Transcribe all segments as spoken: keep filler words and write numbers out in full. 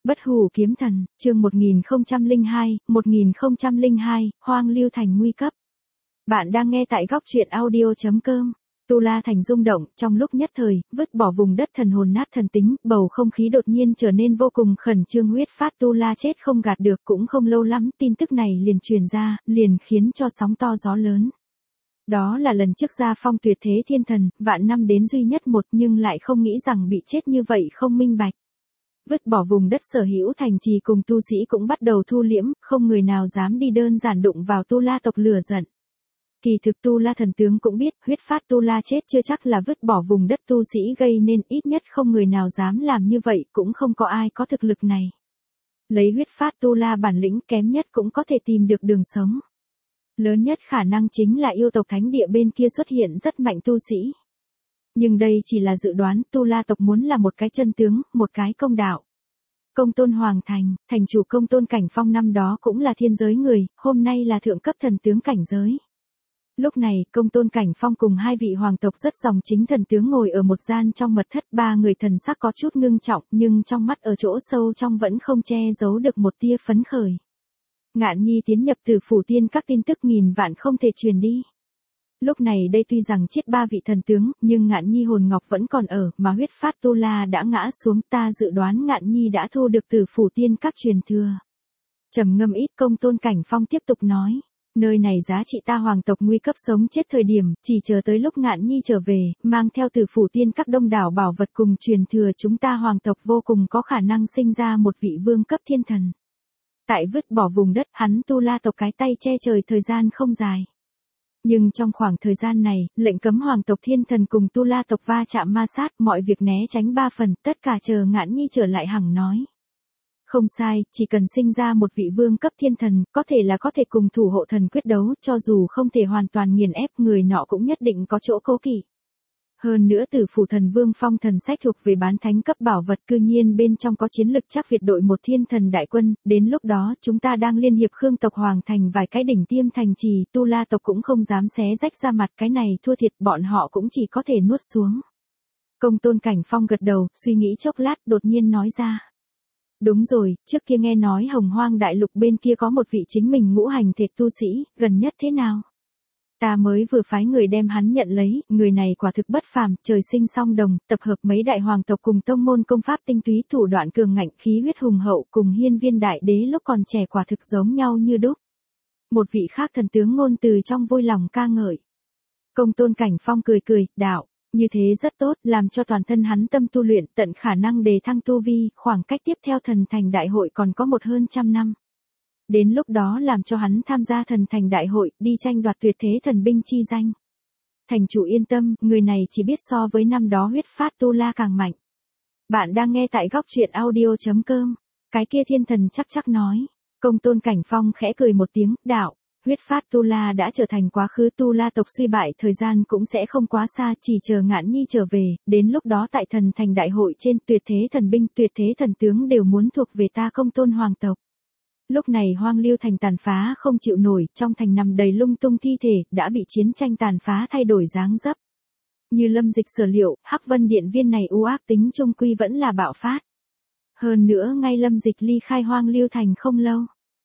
Bất hủ kiếm thần, chương một nghìn không trăm lẻ hai, một nghìn không trăm lẻ hai, Hoang Lưu Thành nguy cấp. Bạn đang nghe tại góc truyện audio chấm com. Tu La Thành rung động, trong lúc nhất thời, vứt bỏ vùng đất thần hồn nát thần tính, bầu không khí đột nhiên trở nên vô cùng khẩn trương. Huyết phát Tu La chết không gạt được, cũng không lâu lắm, tin tức này liền truyền ra, liền khiến cho sóng to gió lớn. Đó là lần trước gia phong tuyệt thế thiên thần, vạn năm đến duy nhất một, nhưng lại không nghĩ rằng bị chết như vậy không minh bạch. Vứt bỏ vùng đất sở hữu thành trì cùng tu sĩ cũng bắt đầu thu liễm, không người nào dám đi đơn giản đụng vào Tu La tộc lửa giận. Kỳ thực Tu La thần tướng cũng biết, huyết phát Tu La chết chưa chắc là vứt bỏ vùng đất tu sĩ gây nên, ít nhất không người nào dám làm như vậy, cũng không có ai có thực lực này. Lấy huyết phát Tu La bản lĩnh, kém nhất cũng có thể tìm được đường sống. Lớn nhất khả năng chính là yêu tộc thánh địa bên kia xuất hiện rất mạnh tu sĩ. Nhưng đây chỉ là dự đoán, Tu La tộc muốn là một cái chân tướng, một cái công đạo. Công tôn Hoàng Thành, thành chủ Công tôn Cảnh Phong năm đó cũng là thiên giới người, hôm nay là thượng cấp thần tướng cảnh giới. Lúc này, Công tôn Cảnh Phong cùng hai vị hoàng tộc rất dòng chính thần tướng ngồi ở một gian trong mật thất, ba người thần sắc có chút ngưng trọng, nhưng trong mắt ở chỗ sâu trong vẫn không che giấu được một tia phấn khởi. Ngạn Nhi tiến nhập Tử Phủ Tiên các tin tức nghìn vạn không thể truyền đi. Lúc này đây tuy rằng chết ba vị thần tướng, nhưng Ngạn Nhi hồn ngọc vẫn còn ở, mà huyết phát Tu La đã ngã xuống, ta dự đoán Ngạn Nhi đã thu được Tử Phủ Tiên các truyền thừa. Trầm ngâm ít, Công tôn Cảnh Phong tiếp tục nói, nơi này giá trị ta hoàng tộc nguy cấp sống chết thời điểm, chỉ chờ tới lúc Ngạn Nhi trở về, mang theo Tử Phủ Tiên các đông đảo bảo vật cùng truyền thừa, chúng ta hoàng tộc vô cùng có khả năng sinh ra một vị vương cấp thiên thần. Tại vứt bỏ vùng đất, hắn Tu La tộc cái tay che trời thời gian không dài. Nhưng trong khoảng thời gian này, lệnh cấm hoàng tộc thiên thần cùng Tu La tộc va chạm ma sát, mọi việc né tránh ba phần, tất cả chờ Ngạn Nhi trở lại hằng nói. Không sai, chỉ cần sinh ra một vị vương cấp thiên thần, có thể là có thể cùng thủ hộ thần quyết đấu, cho dù không thể hoàn toàn nghiền ép, người nọ cũng nhất định có chỗ cố kỵ. Hơn nữa Tử Phủ Thần Vương phong thần sách thuộc về bán thánh cấp bảo vật, cư nhiên bên trong có chiến lực chắc Việt đội một thiên thần đại quân, đến lúc đó chúng ta đang liên hiệp Khương tộc Hoàng thành vài cái đỉnh tiêm thành trì, Tu La tộc cũng không dám xé rách ra mặt, cái này thua thiệt bọn họ cũng chỉ có thể nuốt xuống. Công tôn Cảnh Phong gật đầu, suy nghĩ chốc lát, đột nhiên nói ra. Đúng rồi, trước kia nghe nói Hồng Hoang đại lục bên kia có một vị chính mình ngũ hành thể tu sĩ, gần nhất thế nào? Ta mới vừa phái người đem hắn nhận lấy, người này quả thực bất phàm, trời sinh song đồng, tập hợp mấy đại hoàng tộc cùng tông môn công pháp tinh túy, thủ đoạn cường ngạnh, khí huyết hùng hậu, cùng Hiên Viên đại đế lúc còn trẻ quả thực giống nhau như đúc. Một vị khác thần tướng ngôn từ trong vui lòng ca ngợi. Công tôn Cảnh Phong cười cười, đạo, như thế rất tốt, làm cho toàn thân hắn tâm tu luyện, tận khả năng đề thăng tu vi, khoảng cách tiếp theo thần thành đại hội còn có một hơn trăm năm. Đến lúc đó làm cho hắn tham gia thần thành đại hội, đi tranh đoạt tuyệt thế thần binh chi danh. Thành chủ yên tâm, người này chỉ biết so với năm đó huyết phát Tu La càng mạnh. Bạn đang nghe tại góc truyện audio chấm com. Cái kia thiên thần chắc chắc nói. Công tôn Cảnh Phong khẽ cười một tiếng, đạo, huyết phát Tu La đã trở thành quá khứ, Tu La tộc suy bại, thời gian cũng sẽ không quá xa, chỉ chờ Ngạn Nhi trở về, đến lúc đó tại thần thành đại hội trên, tuyệt thế thần binh, tuyệt thế thần tướng đều muốn thuộc về ta Công tôn hoàng tộc. Lúc này Hoang Lưu Thành tàn phá không chịu nổi, trong thành nằm đầy lung tung thi thể, đã bị chiến tranh tàn phá thay đổi dáng dấp. Như Lâm Dịch sở liệu, Hắc Vân Điện viên này u ác tính trung quy vẫn là bạo phát. Hơn nữa ngay Lâm Dịch ly khai Hoang Lưu Thành không lâu.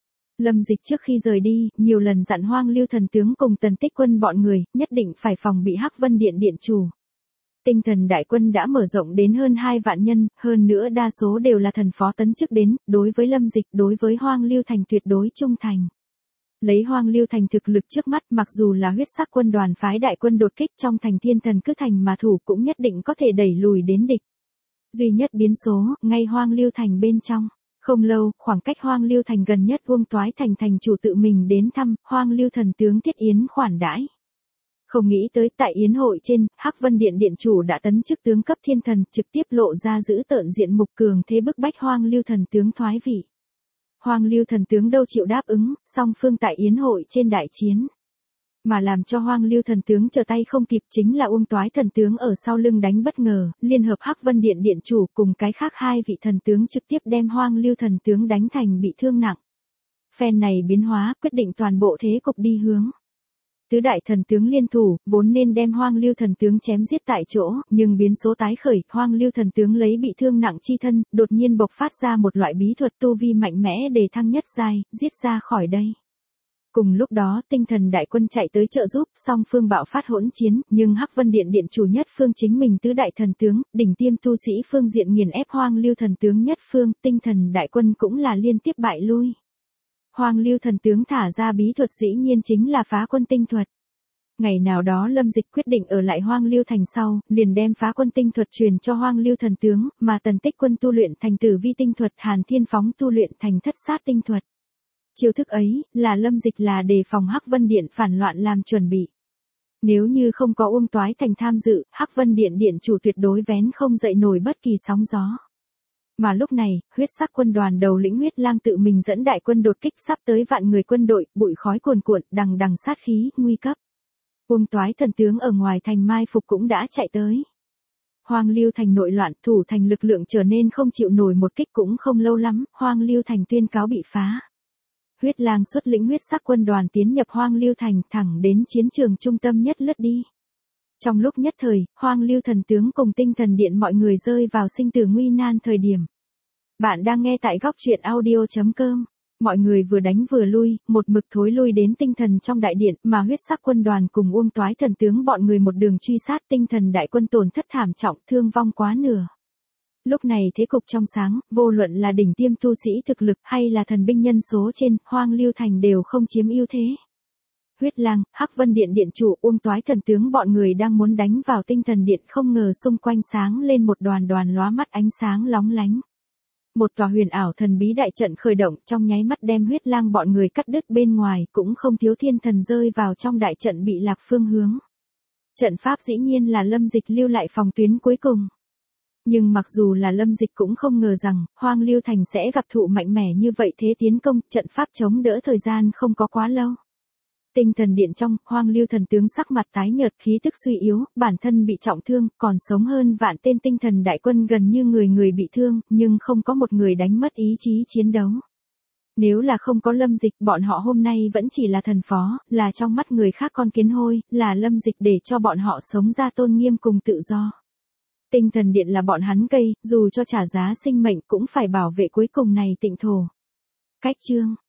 Lâm Dịch trước khi rời đi, nhiều lần dặn Hoang Lưu thần tướng cùng Tần Tích Quân bọn người, nhất định phải phòng bị Hắc Vân Điện điện chủ. Tinh thần đại quân đã mở rộng đến hơn hai vạn nhân, hơn nữa đa số đều là thần phó tấn chức đến, đối với Lâm Dịch, đối với Hoang Lưu Thành tuyệt đối trung thành. Lấy Hoang Lưu Thành thực lực trước mắt, mặc dù là huyết sắc quân đoàn phái đại quân đột kích trong thành thiên thần cứ thành mà thủ cũng nhất định có thể đẩy lùi đến địch. Duy nhất biến số, ngay Hoang Lưu Thành bên trong. Không lâu, khoảng cách Hoang Lưu Thành gần nhất Uông Toái Thành thành chủ tự mình đến thăm, Hoang Lưu thần tướng Thiết Yến khoản đãi. Không nghĩ tới tại yến hội trên, Hắc Vân Điện điện chủ đã tấn chức tướng cấp thiên thần, trực tiếp lộ ra giữ tợn diện mục cường thế bức bách Hoang Lưu thần tướng thoái vị. Hoang Lưu thần tướng đâu chịu đáp ứng, song phương tại yến hội trên đại chiến. Mà làm cho Hoang Lưu thần tướng trở tay không kịp chính là Uông Toái thần tướng ở sau lưng đánh bất ngờ, liên hợp Hắc Vân Điện điện chủ cùng cái khác hai vị thần tướng trực tiếp đem Hoang Lưu thần tướng đánh thành bị thương nặng. Phen này biến hóa, quyết định toàn bộ thế cục đi hướng. Tứ đại thần tướng liên thủ, vốn nên đem Hoang Lưu thần tướng chém giết tại chỗ, nhưng biến số tái khởi, Hoang Lưu thần tướng lấy bị thương nặng chi thân, đột nhiên bộc phát ra một loại bí thuật tu vi mạnh mẽ để thăng nhất giai, giết ra khỏi đây. Cùng lúc đó, tinh thần đại quân chạy tới trợ giúp, song phương bạo phát hỗn chiến, nhưng Hắc Vân Điện điện chủ nhất phương chính mình tứ đại thần tướng, đỉnh tiêm tu sĩ phương diện nghiền ép Hoang Lưu thần tướng nhất phương, tinh thần đại quân cũng là liên tiếp bại lui. Hoang Lưu thần tướng thả ra bí thuật dĩ nhiên chính là phá quân tinh thuật. Ngày nào đó Lâm Dịch quyết định ở lại Hoang Lưu thành sau, liền đem phá quân tinh thuật truyền cho Hoang Lưu thần tướng, mà Tần Tích Quân tu luyện thành Tử Vi tinh thuật, Hàn Thiên Phóng tu luyện thành Thất Sát tinh thuật. Chiêu thức ấy, là Lâm Dịch là đề phòng Hắc Vân Điện phản loạn làm chuẩn bị. Nếu như không có Uông Toái Thành tham dự, Hắc Vân Điện điện chủ tuyệt đối vén không dậy nổi bất kỳ sóng gió. Mà lúc này, huyết sắc quân đoàn đầu lĩnh Huyết Lang tự mình dẫn đại quân đột kích sắp tới vạn người quân đội, bụi khói cuồn cuộn, đằng đằng sát khí, nguy cấp. Uông Toái thần tướng ở ngoài thành mai phục cũng đã chạy tới. Hoang Lưu thành nội loạn, thủ thành lực lượng trở nên không chịu nổi một kích cũng không lâu lắm, Hoang Lưu thành tuyên cáo bị phá. Huyết Lang xuất lĩnh huyết sắc quân đoàn tiến nhập Hoang Lưu thành, thẳng đến chiến trường trung tâm nhất lướt đi. Trong lúc nhất thời, Hoang Lưu thần tướng cùng tinh thần điện mọi người rơi vào sinh tử nguy nan thời điểm. Bạn đang nghe tại góc truyện audio chấm com. Mọi người vừa đánh vừa lui, một mực thối lui đến tinh thần trong đại điện, mà huyết sắc quân đoàn cùng Uông Toái thần tướng bọn người một đường truy sát, tinh thần đại quân tổn thất thảm trọng, thương vong quá nửa. Lúc này thế cục trong sáng, vô luận là đỉnh tiêm tu sĩ thực lực hay là thần binh nhân số trên, Hoang Lưu thành đều không chiếm ưu thế. Huyết Lang, Hắc Vân Điện điện chủ, Uông Toái thần tướng bọn người đang muốn đánh vào tinh thần điện, không ngờ xung quanh sáng lên một đoàn đoàn lóa mắt ánh sáng lóng lánh. Một tòa huyền ảo thần bí đại trận khởi động, trong nháy mắt đem Huyết Lang bọn người cắt đứt bên ngoài, cũng không thiếu thiên thần rơi vào trong đại trận bị lạc phương hướng. Trận pháp dĩ nhiên là Lâm Dịch lưu lại phòng tuyến cuối cùng. Nhưng mặc dù là Lâm Dịch cũng không ngờ rằng, Hoang Lưu thành sẽ gặp thụ mạnh mẽ như vậy thế tiến công, trận pháp chống đỡ thời gian không có quá lâu. Tinh thần điện trong, Hoang Lưu thần tướng sắc mặt tái nhợt, khí tức suy yếu, bản thân bị trọng thương, còn sống hơn vạn tên tinh thần đại quân gần như người người bị thương, nhưng không có một người đánh mất ý chí chiến đấu. Nếu là không có Lâm Dịch, bọn họ hôm nay vẫn chỉ là thần phó, là trong mắt người khác con kiến hôi, là Lâm Dịch để cho bọn họ sống ra tôn nghiêm cùng tự do. Tinh thần điện là bọn hắn cây, dù cho trả giá sinh mệnh cũng phải bảo vệ cuối cùng này tịnh thổ. Cách chương